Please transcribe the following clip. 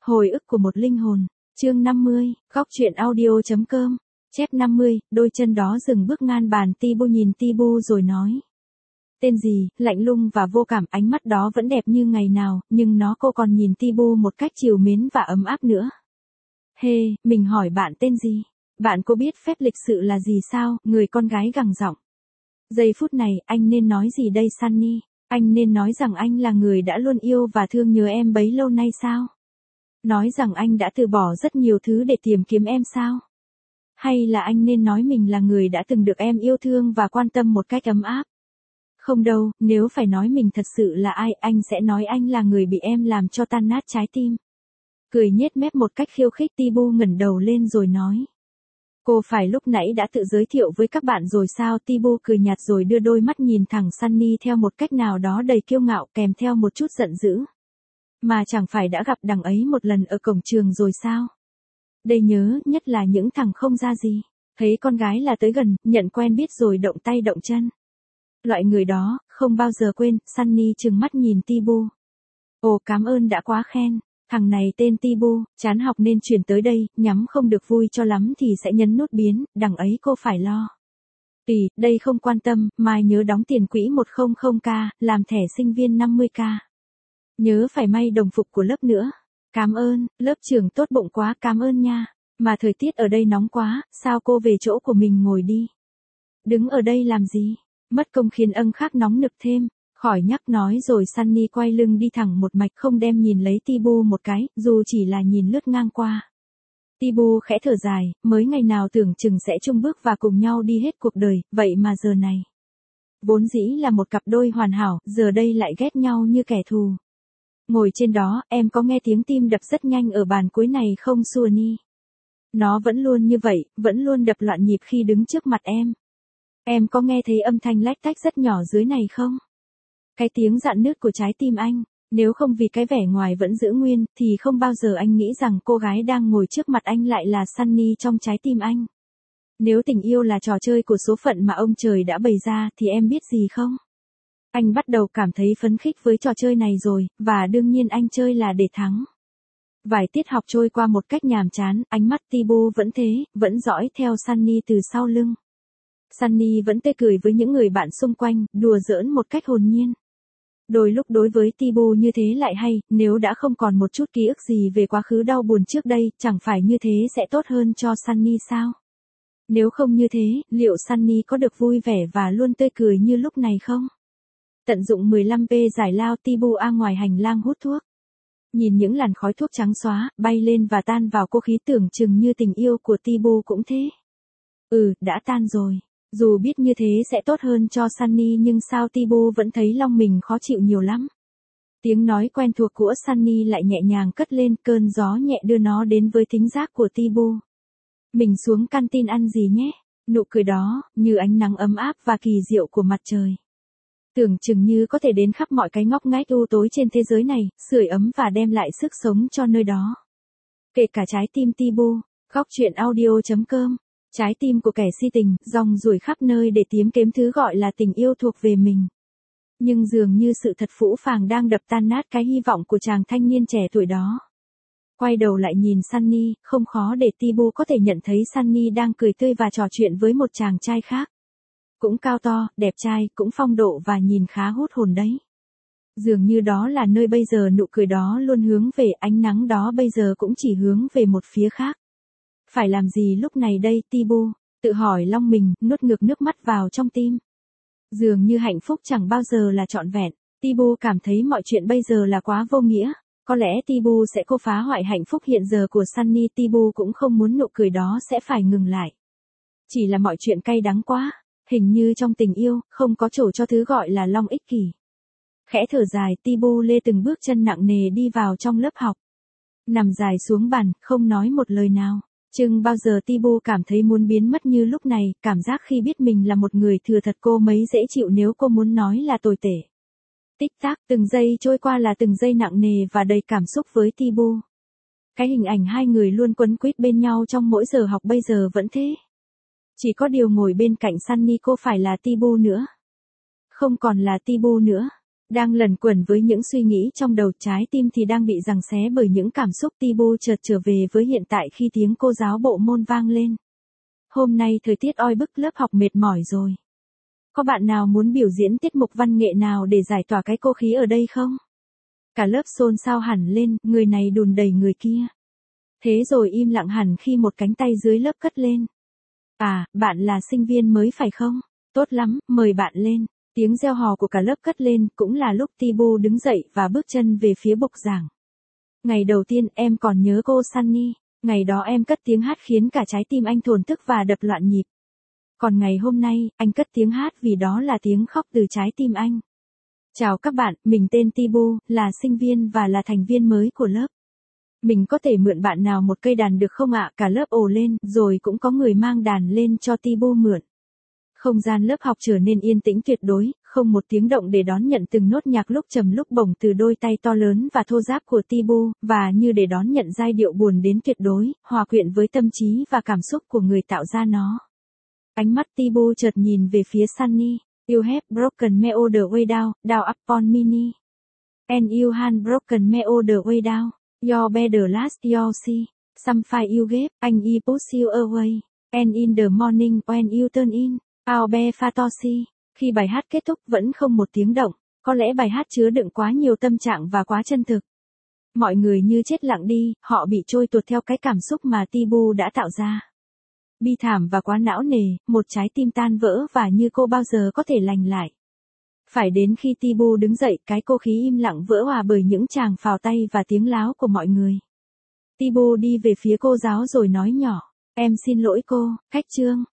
Hồi ức của một linh hồn. Chương 50, góc truyện audio.com. Chép 50, đôi chân đó dừng bước ngang bàn Tibu nhìn Tibu rồi nói. Tên gì, lạnh lùng và vô cảm, ánh mắt đó vẫn đẹp như ngày nào, nhưng cô còn nhìn Tibu một cách trìu mến và ấm áp nữa. Mình hỏi bạn tên gì? Bạn có biết phép lịch sự là gì sao? Người con gái gằn giọng. Giây phút này, anh nên nói gì đây Sunny? Anh nên nói rằng anh là người đã luôn yêu và thương nhớ em bấy lâu nay sao? Nói rằng anh đã từ bỏ rất nhiều thứ để tìm kiếm em sao? Hay là anh nên nói mình là người đã từng được em yêu thương và quan tâm một cách ấm áp? Không đâu, nếu phải nói mình thật sự là ai, anh sẽ nói anh là người bị em làm cho tan nát trái tim. Cười nhếch mép một cách khiêu khích, Tibu ngẩng đầu lên rồi nói. Cô phải lúc nãy đã tự giới thiệu với các bạn rồi sao? Tibu cười nhạt rồi đưa đôi mắt nhìn thẳng Sunny theo một cách nào đó đầy kiêu ngạo kèm theo một chút giận dữ. Mà chẳng phải đã gặp đằng ấy một lần ở cổng trường rồi sao? Đây nhớ nhất là những thằng không ra gì. Thấy con gái là tới gần, nhận quen biết rồi động tay động chân. Loại người đó, không bao giờ quên. Sunny trừng mắt nhìn Tibu. Ồ, cảm ơn đã quá khen. Thằng này tên Tibu, chán học nên chuyển tới đây, nhắm không được vui cho lắm thì sẽ nhấn nút biến, đằng ấy cô phải lo. Đây không quan tâm, mai nhớ đóng tiền quỹ 100k, làm thẻ sinh viên 50k. Nhớ phải may đồng phục của lớp nữa. Cảm ơn, lớp trưởng tốt bụng quá, cảm ơn nha. Mà thời tiết ở đây nóng quá, sao cô về chỗ của mình ngồi đi. Đứng ở đây làm gì? Mất công khiến khác nóng nực thêm. Khỏi nhắc nói rồi Sunny quay lưng đi thẳng một mạch không đem nhìn lấy Tibu một cái, dù chỉ là nhìn lướt ngang qua. Tibu khẽ thở dài, mới ngày nào tưởng chừng sẽ chung bước và cùng nhau đi hết cuộc đời, vậy mà giờ này. Vốn dĩ là một cặp đôi hoàn hảo, giờ đây lại ghét nhau như kẻ thù. Ngồi trên đó, em có nghe tiếng tim đập rất nhanh ở bàn cuối này không Sunny? Nó vẫn luôn như vậy, vẫn luôn đập loạn nhịp khi đứng trước mặt em. Em có nghe thấy âm thanh lách tách rất nhỏ dưới này không? Cái tiếng rạn nứt của trái tim anh, nếu không vì cái vẻ ngoài vẫn giữ nguyên, thì không bao giờ anh nghĩ rằng cô gái đang ngồi trước mặt anh lại là Sunny trong trái tim anh. Nếu tình yêu là trò chơi của số phận mà ông trời đã bày ra thì em biết gì không? Anh bắt đầu cảm thấy phấn khích với trò chơi này rồi, và đương nhiên anh chơi là để thắng. Vài tiết học trôi qua một cách nhàm chán, ánh mắt Tibu vẫn thế, vẫn dõi theo Sunny từ sau lưng. Sunny vẫn tươi cười với những người bạn xung quanh, đùa giỡn một cách hồn nhiên. Đôi lúc đối với Tibu như thế lại hay, nếu đã không còn một chút ký ức gì về quá khứ đau buồn trước đây, chẳng phải như thế sẽ tốt hơn cho Sunny sao? Nếu không như thế, liệu Sunny có được vui vẻ và luôn tươi cười như lúc này không? Tận dụng 15p giải lao, Tibu ngoài hành lang hút thuốc. Nhìn những làn khói thuốc trắng xóa, bay lên và tan vào cô khí tưởng chừng như tình yêu của Tibu cũng thế. Đã tan rồi. Dù biết như thế sẽ tốt hơn cho Sunny nhưng sao Tibu vẫn thấy lòng mình khó chịu nhiều lắm. Tiếng nói quen thuộc của Sunny lại nhẹ nhàng cất lên, cơn gió nhẹ đưa nó đến với thính giác của Tibu. Mình xuống canteen ăn gì nhé? Nụ cười đó, như ánh nắng ấm áp và kỳ diệu của mặt trời. Tưởng chừng như có thể đến khắp mọi cái ngóc ngách u tối trên thế giới này, sưởi ấm và đem lại sức sống cho nơi đó. Kể cả trái tim Tibu, góc truyện audio.com. Trái tim của kẻ si tình, rong ruổi khắp nơi để tìm kiếm thứ gọi là tình yêu thuộc về mình. Nhưng dường như sự thật phũ phàng đang đập tan nát cái hy vọng của chàng thanh niên trẻ tuổi đó. Quay đầu lại nhìn Sunny, không khó để Tibu có thể nhận thấy Sunny đang cười tươi và trò chuyện với một chàng trai khác. Cũng cao to, đẹp trai, cũng phong độ và nhìn khá hút hồn đấy. Dường như đó là nơi bây giờ nụ cười đó luôn hướng về, ánh nắng đó bây giờ cũng chỉ hướng về một phía khác. Phải làm gì lúc này đây Tibu, tự hỏi lòng mình, nuốt ngược nước mắt vào trong tim. Dường như hạnh phúc chẳng bao giờ là trọn vẹn, Tibu cảm thấy mọi chuyện bây giờ là quá vô nghĩa, có lẽ Tibu sẽ cố phá hoại hạnh phúc hiện giờ của Sunny. Tibu cũng không muốn nụ cười đó sẽ phải ngừng lại. Chỉ là mọi chuyện cay đắng quá, hình như trong tình yêu, không có chỗ cho thứ gọi là lòng ích kỷ. Khẽ thở dài, Tibu lê từng bước chân nặng nề đi vào trong lớp học. Nằm dài xuống bàn, không nói một lời nào. Chừng bao giờ Tibu cảm thấy muốn biến mất như lúc này, cảm giác khi biết mình là một người thừa thật cô mấy dễ chịu nếu cô muốn nói là tồi tệ. Tích tắc, từng giây trôi qua là từng giây nặng nề và đầy cảm xúc với Tibu. Cái hình ảnh hai người luôn quấn quýt bên nhau trong mỗi giờ học bây giờ vẫn thế. Chỉ có điều ngồi bên cạnh Sunny cô phải là Tibu nữa. Không còn là Tibu nữa. Đang lẩn quẩn với những suy nghĩ trong đầu, trái tim thì đang bị giằng xé bởi những cảm xúc. Tibu chợt trở về với hiện tại khi tiếng cô giáo bộ môn vang lên. Hôm nay thời tiết oi bức, lớp học mệt mỏi rồi. Có bạn nào muốn biểu diễn tiết mục văn nghệ nào để giải tỏa cái cô khí ở đây không? Cả lớp xôn xao hẳn lên, người này đùn đẩy người kia. Thế rồi im lặng hẳn khi một cánh tay dưới lớp cất lên. À, bạn là sinh viên mới phải không? Tốt lắm, mời bạn lên. Tiếng reo hò của cả lớp cất lên, cũng là lúc Tibu đứng dậy và bước chân về phía bục giảng. Ngày đầu tiên em còn nhớ cô Sunny, ngày đó em cất tiếng hát khiến cả trái tim anh thổn thức và đập loạn nhịp. Còn ngày hôm nay, anh cất tiếng hát vì đó là tiếng khóc từ trái tim anh. Chào các bạn, mình tên Tibu, là sinh viên và là thành viên mới của lớp. Mình có thể mượn bạn nào một cây đàn được không ạ? Cả lớp ồ lên, rồi cũng có người mang đàn lên cho Tibu mượn. Không gian lớp học trở nên yên tĩnh tuyệt đối, không một tiếng động để đón nhận từng nốt nhạc lúc trầm lúc bổng từ đôi tay to lớn và thô ráp của Tibu, và như để đón nhận giai điệu buồn đến tuyệt đối, hòa quyện với tâm trí và cảm xúc của người tạo ra nó. Ánh mắt Tibu chợt nhìn về phía Sunny. You have broken me all the way down, down upon me. And you had broken me all the way down. Your better last your see. Some fight you gave, anh I push you away. And in the morning when you turn in, I'll be fatoshi. Khi bài hát kết thúc vẫn không một tiếng động, có lẽ bài hát chứa đựng quá nhiều tâm trạng và quá chân thực. Mọi người như chết lặng đi, họ bị trôi tuột theo cái cảm xúc mà Tibu đã tạo ra. Bi thảm và quá não nề, một trái tim tan vỡ và như cô bao giờ có thể lành lại. Phải đến khi Tibu đứng dậy, cái cô khí im lặng vỡ hòa bởi những tràng phào tay và tiếng láo của mọi người. Tibu đi về phía cô giáo rồi nói nhỏ, em xin lỗi cô, Cách Trương.